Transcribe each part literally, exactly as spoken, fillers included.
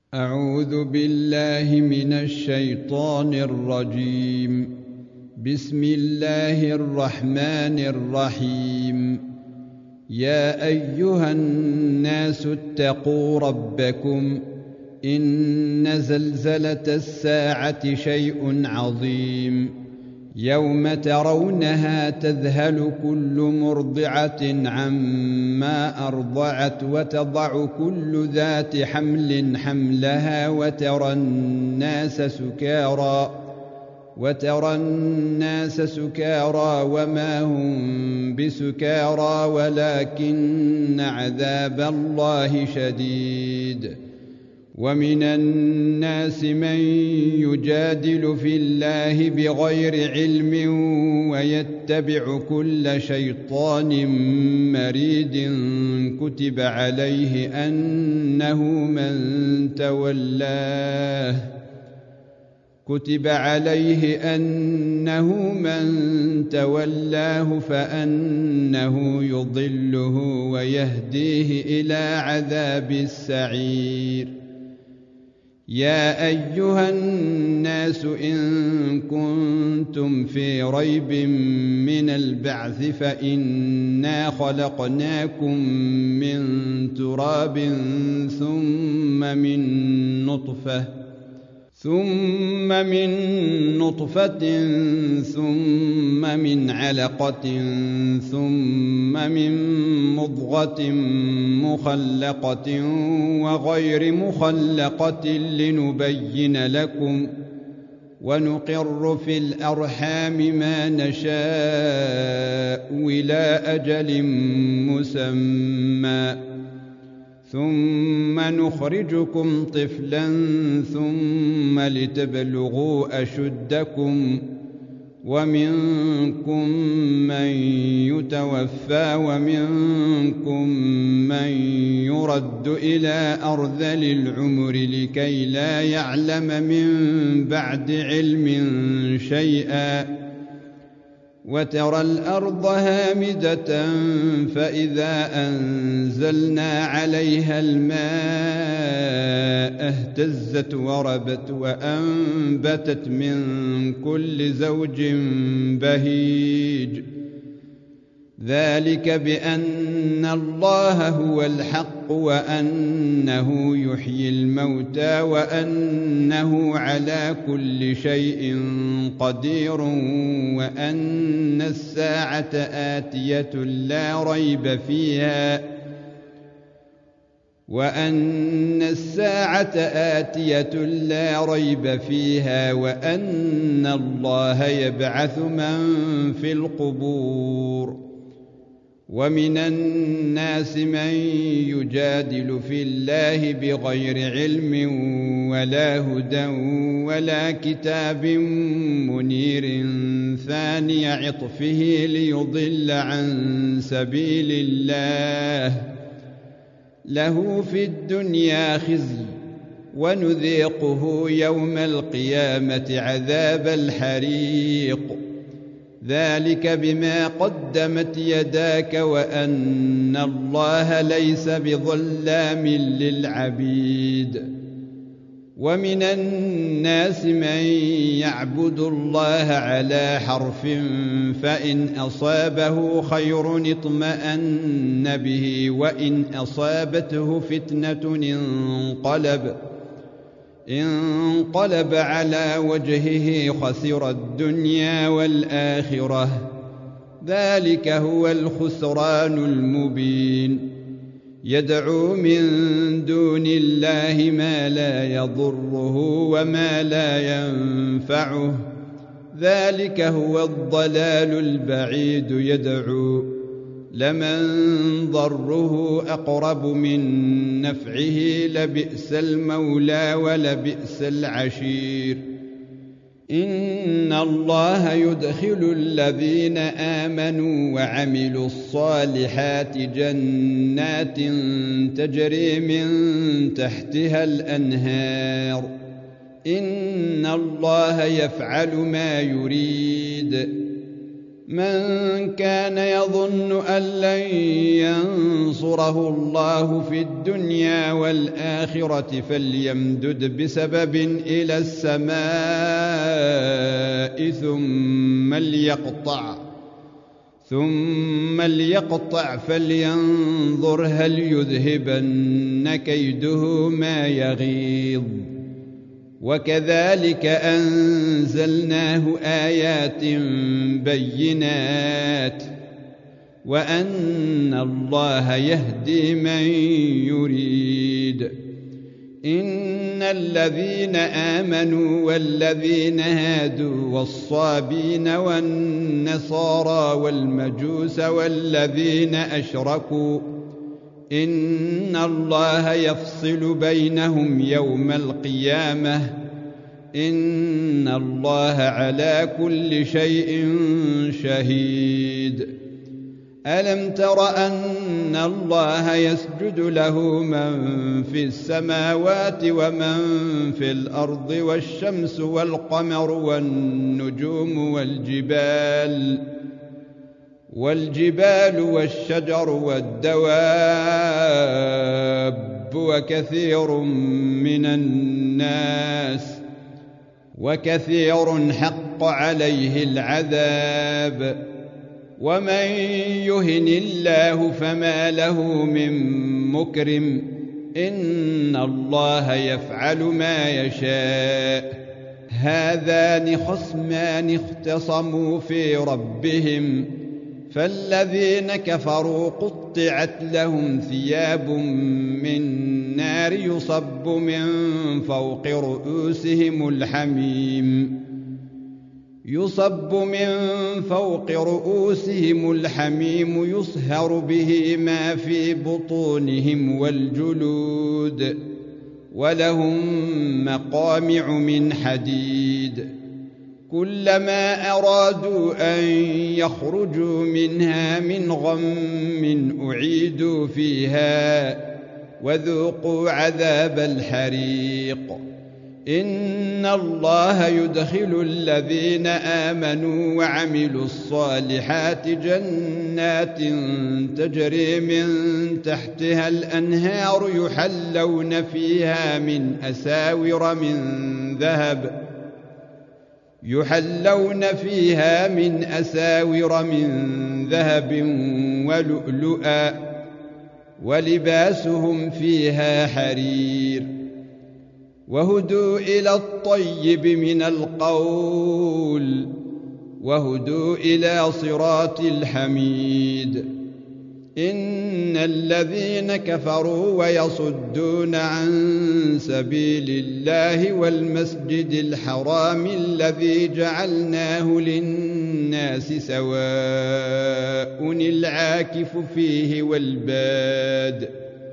أعوذ بالله من الشيطان الرجيم. بسم الله الرحمن الرحيم. يا أيها الناس اتقوا ربكم إن زلزلة الساعة شيء عظيم يوم ترونها تذهل كل مرضعة عما أرضعت وتضع كل ذات حمل حملها وترى الناس سكارى وترى الناس سكارى وما هم بسكارى ولكن عذاب الله شديد. ومن الناس من يجادل في الله بغير علم ويتبع كل شيطان مريد كتب عليه أنه من تولاه كتب عليه أنه من تولاه فأنه يضله ويهديه إلى عذاب السعير. يا أيها الناس إن كنتم في ريب من البعث فإنا خلقناكم من تراب ثم من نطفة ثم من نطفة ثم من علقة ثم من مضغة مخلقة وغير مخلقة لنبين لكم ونقر في الأرحام ما نشاء إلى أجل مسمى ثم نخرجكم طفلا ثم لتبلغوا أشدكم ومنكم من يتوفى ومنكم من يرد إلى أرذل العمر لكي لا يعلم من بعد علم شيئا. وترى الأرض هامدة فإذا أنزلنا عليها الماء اهتزت وربت وأنبتت من كل زوج بهيج. ذلك بأن الله هو الحق وأنه يحيي الموتى وأنه على كل شيء قدير وأن الساعة آتية لا ريب فيها وأن الساعة آتية لا ريب فيها وأن الله يبعث من في القبور. ومن الناس من يجادل في الله بغير علم ولا هدى ولا كتاب منير ثاني عطفه ليضل عن سبيل الله له في الدنيا خزي ونذيقه يوم القيامة عذاب الحريق. ذلك بما قدمت يداك وأن الله ليس بظلام للعبيد. ومن الناس من يعبد الله على حرف فإن أصابه خير اطمأن به وإن أصابته فتنة انقلب انقلب على وجهه خسر الدنيا والآخرة. ذلك هو الخسران المبين. يدعو من دون الله ما لا يضره وما لا ينفعه. ذلك هو الضلال البعيد. يدعو لمن ضره أقرب من نفعه لبئس المولى ولبئس العشير. إن الله يدخل الذين آمنوا وعملوا الصالحات جنات تجري من تحتها الأنهار. إن الله يفعل ما يريد. من كان يظن أن لن ينصره الله في الدنيا والآخرة فليمدد بسبب إلى السماء ثم ليقطع ثم ليقطع فلينظر هل يذهبن كيده ما يغيظ. وكذلك أنزلناه آيات بينات وأن الله يهدي من يريد. إن الذين آمنوا والذين هادوا والصابين والنصارى والمجوس والذين أشركوا إن الله يفصل بينهم يوم القيامة إن الله على كل شيء شهيد. ألم تر أن الله يسجد له من في السماوات ومن في الأرض والشمس والقمر والنجوم والجبال والجبال والشجر والدواب وكثير من الناس وكثير حق عليه العذاب ومن يهن الله فما له من مكرم إن الله يفعل ما يشاء. هذان خصمان اختصموا في ربهم فالذين كفروا قطعت لهم ثياب من نار يصب من فوق رؤوسهم الحميم يصب من فوق رؤوسهم الحميم يصهر به ما في بطونهم والجلود ولهم مقامع من حديد كلما أرادوا أن يخرجوا منها من غم أعيدوا فيها وذوقوا عذاب الحريق. إن الله يدخل الذين آمنوا وعملوا الصالحات جنات تجري من تحتها الأنهار يحلون فيها من أساور من ذهب يحلون فيها من أساور من ذهب ولؤلؤا ولباسهم فيها حرير وهدوا إلى الطيب من القول وهدوا إلى صراط الحميد. إن الذين كفروا ويصدون عن سبيل الله والمسجد الحرام الذي جعلناه للناس سواء العاكف فيه والباد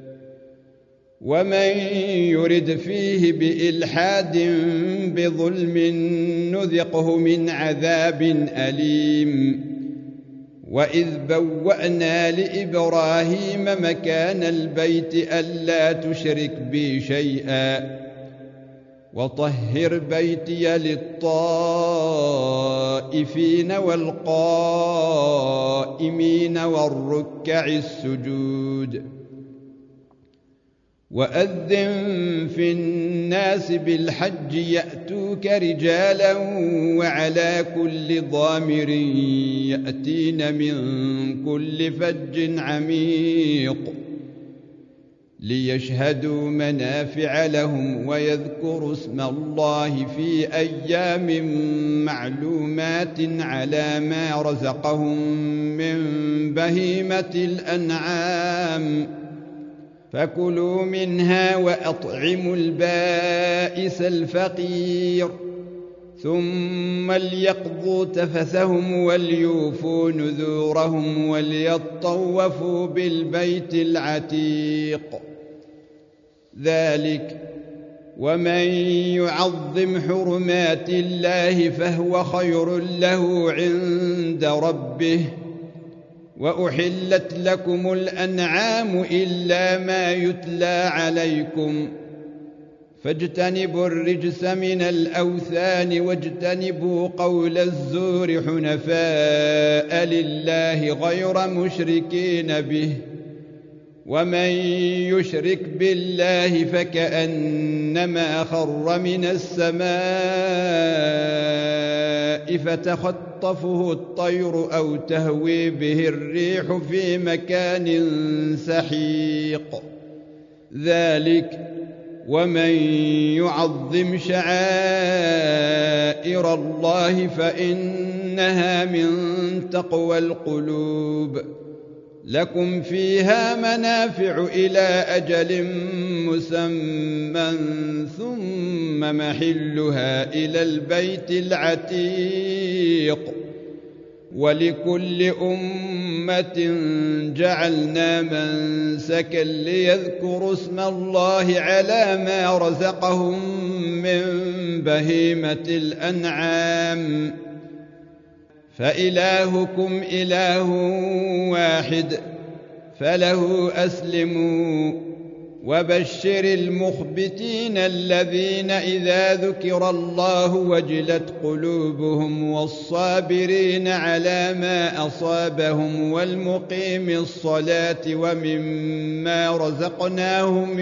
ومن يرد فيه بإلحاد بظلم نذقه من عذاب أليم. وإذ بوأنا لإبراهيم مكان البيت ألا تشرك بي شيئا وطهر بيتي للطائفين والقائمين والركع السجود. وأذن في الناس بالحج يأتوك رجالا وعلى كل ضامر يأتين من كل فج عميق ليشهدوا منافع لهم ويذكروا اسم الله في أيام معلومات على ما رزقهم من بهيمة الأنعام فكلوا منها وأطعموا البائس الفقير ثم ليقضوا تفثهم وليوفوا نذورهم وليطوفوا بالبيت العتيق. ذلك ومن يعظم حرمات الله فهو خير له عند ربه. وأحلت لكم الأنعام إلا ما يتلى عليكم فاجتنبوا الرجس من الأوثان واجتنبوا قول الزور حنفاء لله غير مشركين به ومن يشرك بالله فكأنما خر من السماء فتخطفه الطير أو تهوي به الريح في مكان سحيق ذلك ومن يعظم شعائر الله فإنها من تقوى القلوب لكم فيها منافع إلى أجل مسمى ثم محلها إلى البيت العتيق ولكل أمة جعلنا منسكا ليذكروا اسم الله على ما رزقهم من بهيمة الأنعام فإلهكم إله واحد فله أسلموا وبشر المخبتين الذين إذا ذكر الله وجلت قلوبهم والصابرين على ما أصابهم والمقيم الصلاة ومما رزقناهم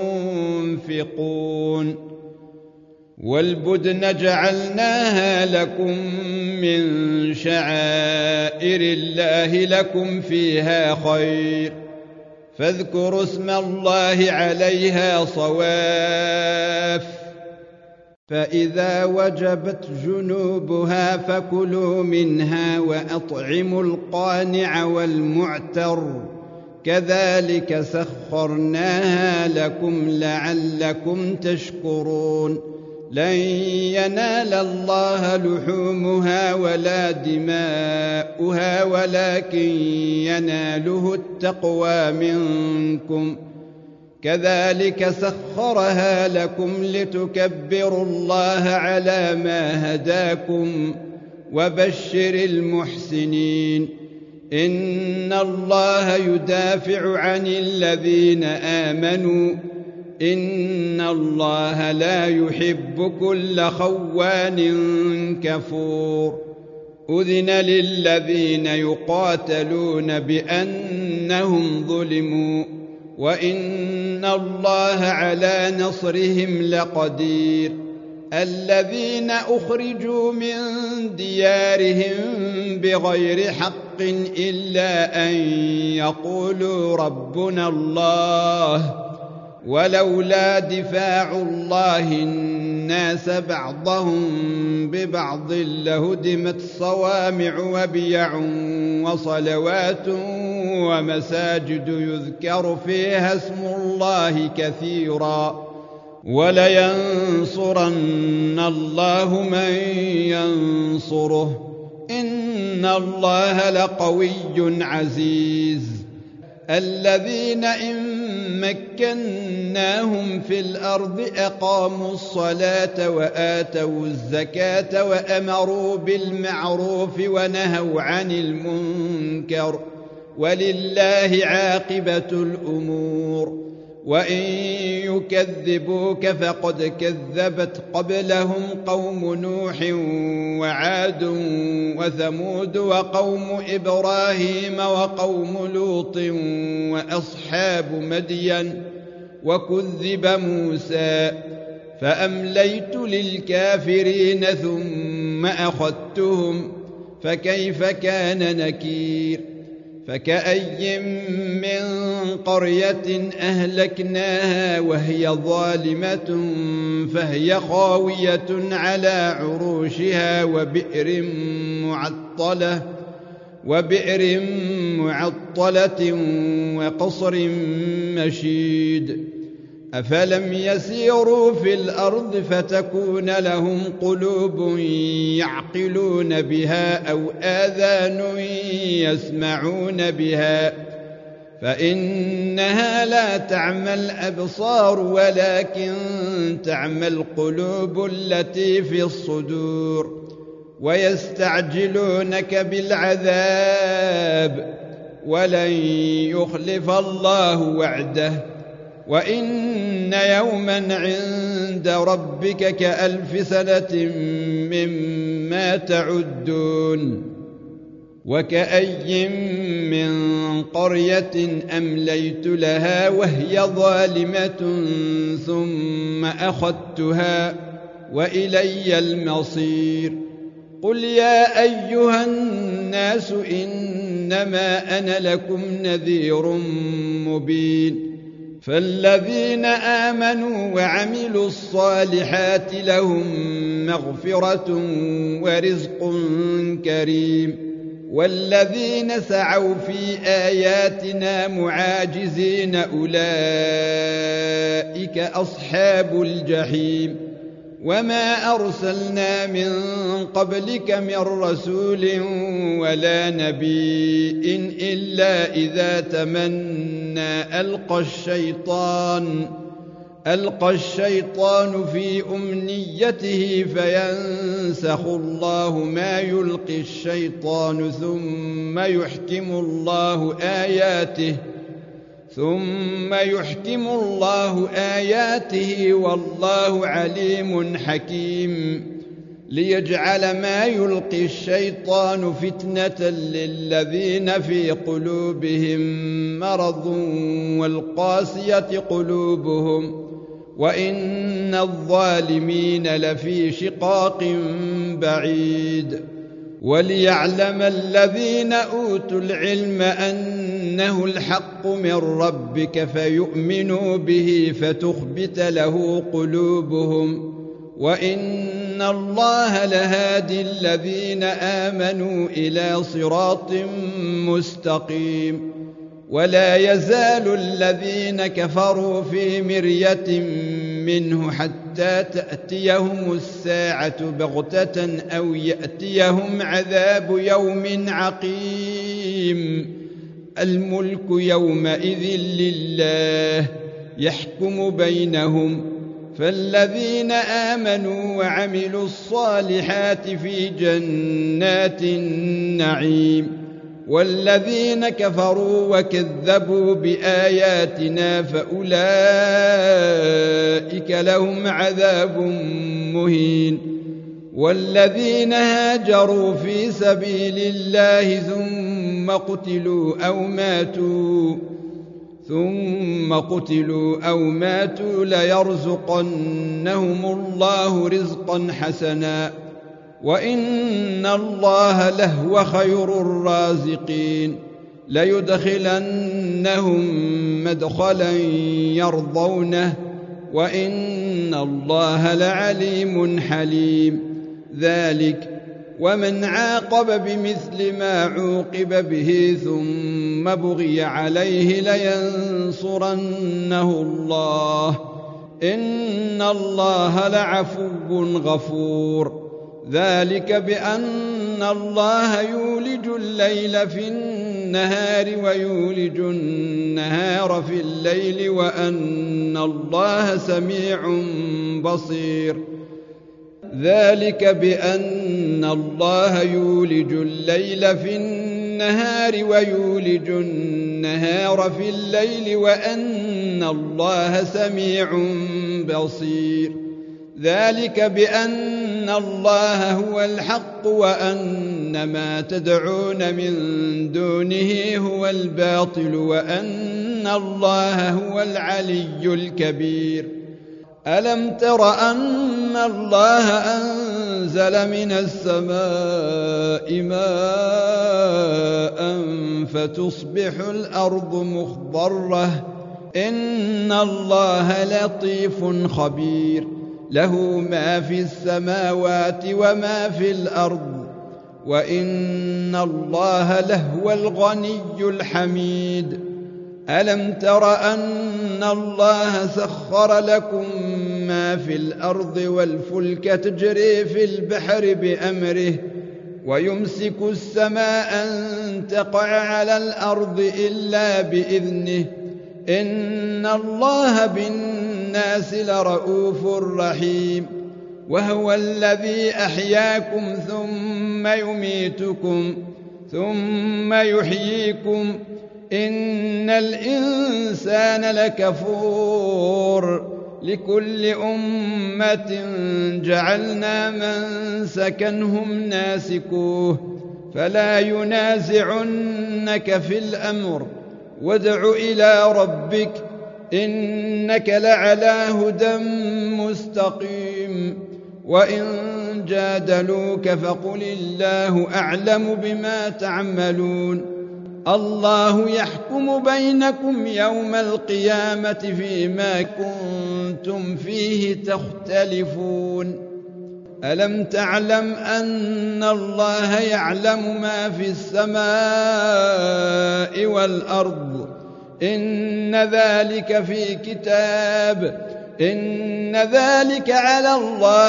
ينفقون والبدن جعلناها لكم من شعائر الله لكم فيها خير فاذكروا اسم الله عليها صواف فإذا وجبت جنوبها فكلوا منها وأطعموا القانع والمعتر كذلك سخرناها لكم لعلكم تشكرون لن ينال الله لحومها ولا دماؤها ولكن يناله التقوى منكم كذلك سخرها لكم لتكبروا الله على ما هداكم وبشر المحسنين إن الله يدافع عن الذين آمنوا إن الله لا يحب كل خوان كفور أذن للذين يقاتلون بأنهم ظلموا وإن الله على نصرهم لقدير الذين أخرجوا من ديارهم بغير حق إلا أن يقولوا ربنا الله ولولا دفاع الله الناس بعضهم ببعض لهدمت صوامع وبيع وصلوات ومساجد يذكر فيها اسم الله كثيرا ولينصرن الله من ينصره إن الله لقوي عزيز الذين إن مكناهم في الأرض أقاموا الصلاة وآتوا الزكاة وأمروا بالمعروف ونهوا عن المنكر ولله عاقبة الأمور وإن يكذبوك فقد كذبت قبلهم قوم نوح وعاد وثمود وقوم إبراهيم وقوم لوط وأصحاب مدين وكذب موسى فأمليت للكافرين ثم أخذتهم فكيف كان نكير فكأي من قرية أهلكناها وهي ظالمة فهي خاوية على عروشها وبئر معطلة وبئر معطلة وقصر مشيد أفلم يسيروا في الأرض فتكون لهم قلوب يعقلون بها أو آذان يسمعون بها فإنها لا تعمى الأبصار ولكن تعمى القلوب التي في الصدور ويستعجلونك بالعذاب ولن يخلف الله وعده وإن يوما عند ربك كألف سنة مما تعدون وكأي من قرية أمليت لها وهي ظالمة ثم أخذتها وإلي المصير قل يا أيها الناس إنما أنا لكم نذير مبين فالذين آمنوا وعملوا الصالحات لهم مغفرة ورزق كريم والذين سعوا في آياتنا معاجزين أولئك أصحاب الجحيم وما أرسلنا من قبلك من رسول ولا نبي إلا إذا تمنى ألقى الشيطان ألقى الشيطان في أمنيته فينسخ الله ما يلقي الشيطان ثم يحكم الله آياته ثم يحكم الله آياته والله عليم حكيم ليجعل ما يلقي الشيطان فتنة للذين في قلوبهم مرض والقاسية قلوبهم وإن الظالمين لفي شقاق بعيد وليعلم الذين أوتوا العلم أنه الحق من ربك فيؤمنوا به فتخبت له قلوبهم وإن الله لهادي الذين آمنوا إلى صراط مستقيم ولا يزال الذين كفروا في مرية منه حتى تأتيهم الساعة بغتة أو يأتيهم عذاب يوم عقيم الملك يومئذ لله يحكم بينهم فالذين آمنوا وعملوا الصالحات في جنات النعيم والذين كفروا وكذبوا بآياتنا فأولئك لهم عذاب مهين والذين هاجروا في سبيل الله ثم قتلوا أو ماتوا ثم قتلوا أو ماتوا ليرزقنهم الله رزقا حسنا وإن الله لهو خير الرازقين ليدخلنهم مدخلا يرضونه وإن الله لعليم حليم ذلك ومن عاقب بمثل ما عوقب به ثم بغي عليه لينصرنه الله إن الله لعفو غفور ذلك بأن الله يولج الليل في النهار ويولج النهار في الليل وأن الله سميع بصير ذلك بأن الله يولج الليل في النهار ويولج النهار في الليل وأن الله سميع بصير ذلك بأن الله هو الحق وأن ما تدعون من دونه هو الباطل وأن الله هو العلي الكبير ألم تر أن الله أنزل من السماء ماء فتصبح الأرض مخضرة إن الله لطيف خبير له ما في السماوات وما في الأرض وإن الله لهو الغني الحميد ألم تر أن الله سخر لكم ما في الأرض والفلك تجري في البحر بأمره ويمسك السماء أن تقع على الأرض إلا بإذنه إن الله بالناس لرؤوف رحيم وهو الذي أحياكم ثم يميتكم ثم يحييكم إن الإنسان لكفور لكل أمة جعلنا منسكا هم ناسكوه فلا ينازعنك في الأمر وادع إلى ربك إنك لعلى هدى مستقيم وإن جادلوك فقل الله أعلم بما تعملون الله يحكم بينكم يوم القيامة فيما كنتم فيه تختلفون ألم تعلم أن الله يعلم ما في السماء والأرض إن ذلك في كتاب إن ذلك على الله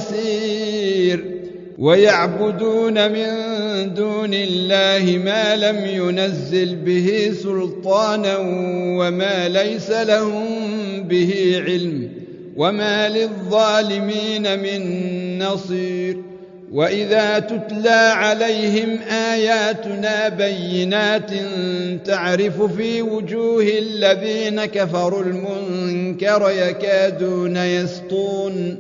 يسير ويعبدون من دون الله ما لم ينزل به سلطانا وما ليس لهم به علم وما للظالمين من نصير وإذا تتلى عليهم آياتنا بينات تعرف في وجوه الذين كفروا المنكر يكادون يسطون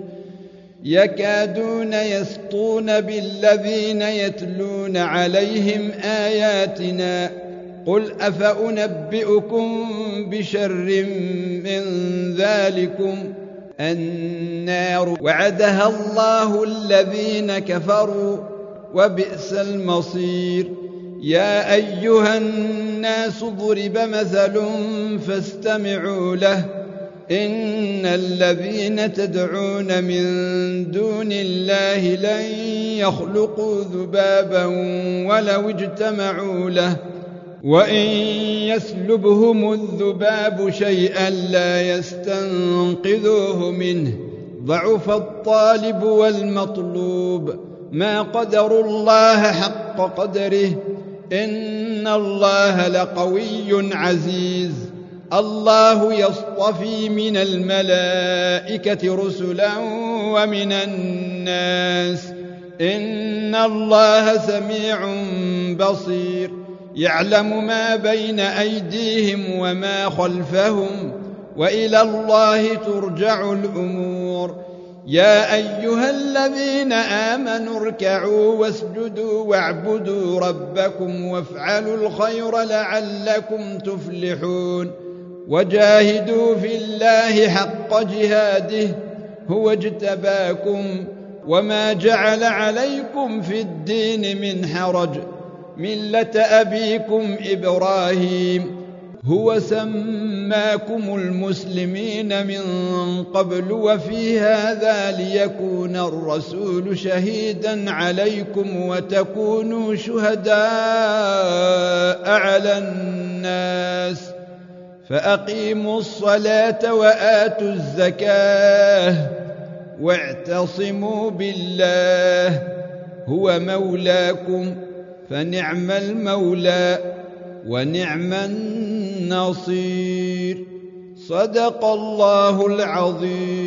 يكادون يسطون بالذين يتلون عليهم آياتنا قل أفأنبئكم بشر من ذلكم النار وعدها الله الذين كفروا وبئس المصير يا أيها الناس ضرب مثل فاستمعوا له إن الذين تدعون من دون الله لن يخلقوا ذبابا ولو اجتمعوا له وإن يسلبهم الذباب شيئا لا يستنقذوه منه ضعف الطالب والمطلوب ما قدروا الله حق قدره إن الله لقوي عزيز الله يصطفي من الملائكة رسلا ومن الناس إن الله سميع بصير يعلم ما بين أيديهم وما خلفهم وإلى الله ترجع الأمور يا أيها الذين آمنوا اركعوا واسجدوا واعبدوا ربكم وافعلوا الخير لعلكم تفلحون وجاهدوا في الله حق جهاده هو اجتباكم وما جعل عليكم في الدين من حرج ملة أبيكم إبراهيم هو سماكم المسلمين من قبل وفي هذا ليكون الرسول شهيدا عليكم وتكونوا شهداء على الناس فأقيموا الصلاة وآتوا الزكاة واعتصموا بالله هو مولاكم فنعم المولى ونعم النصير صدق الله العظيم.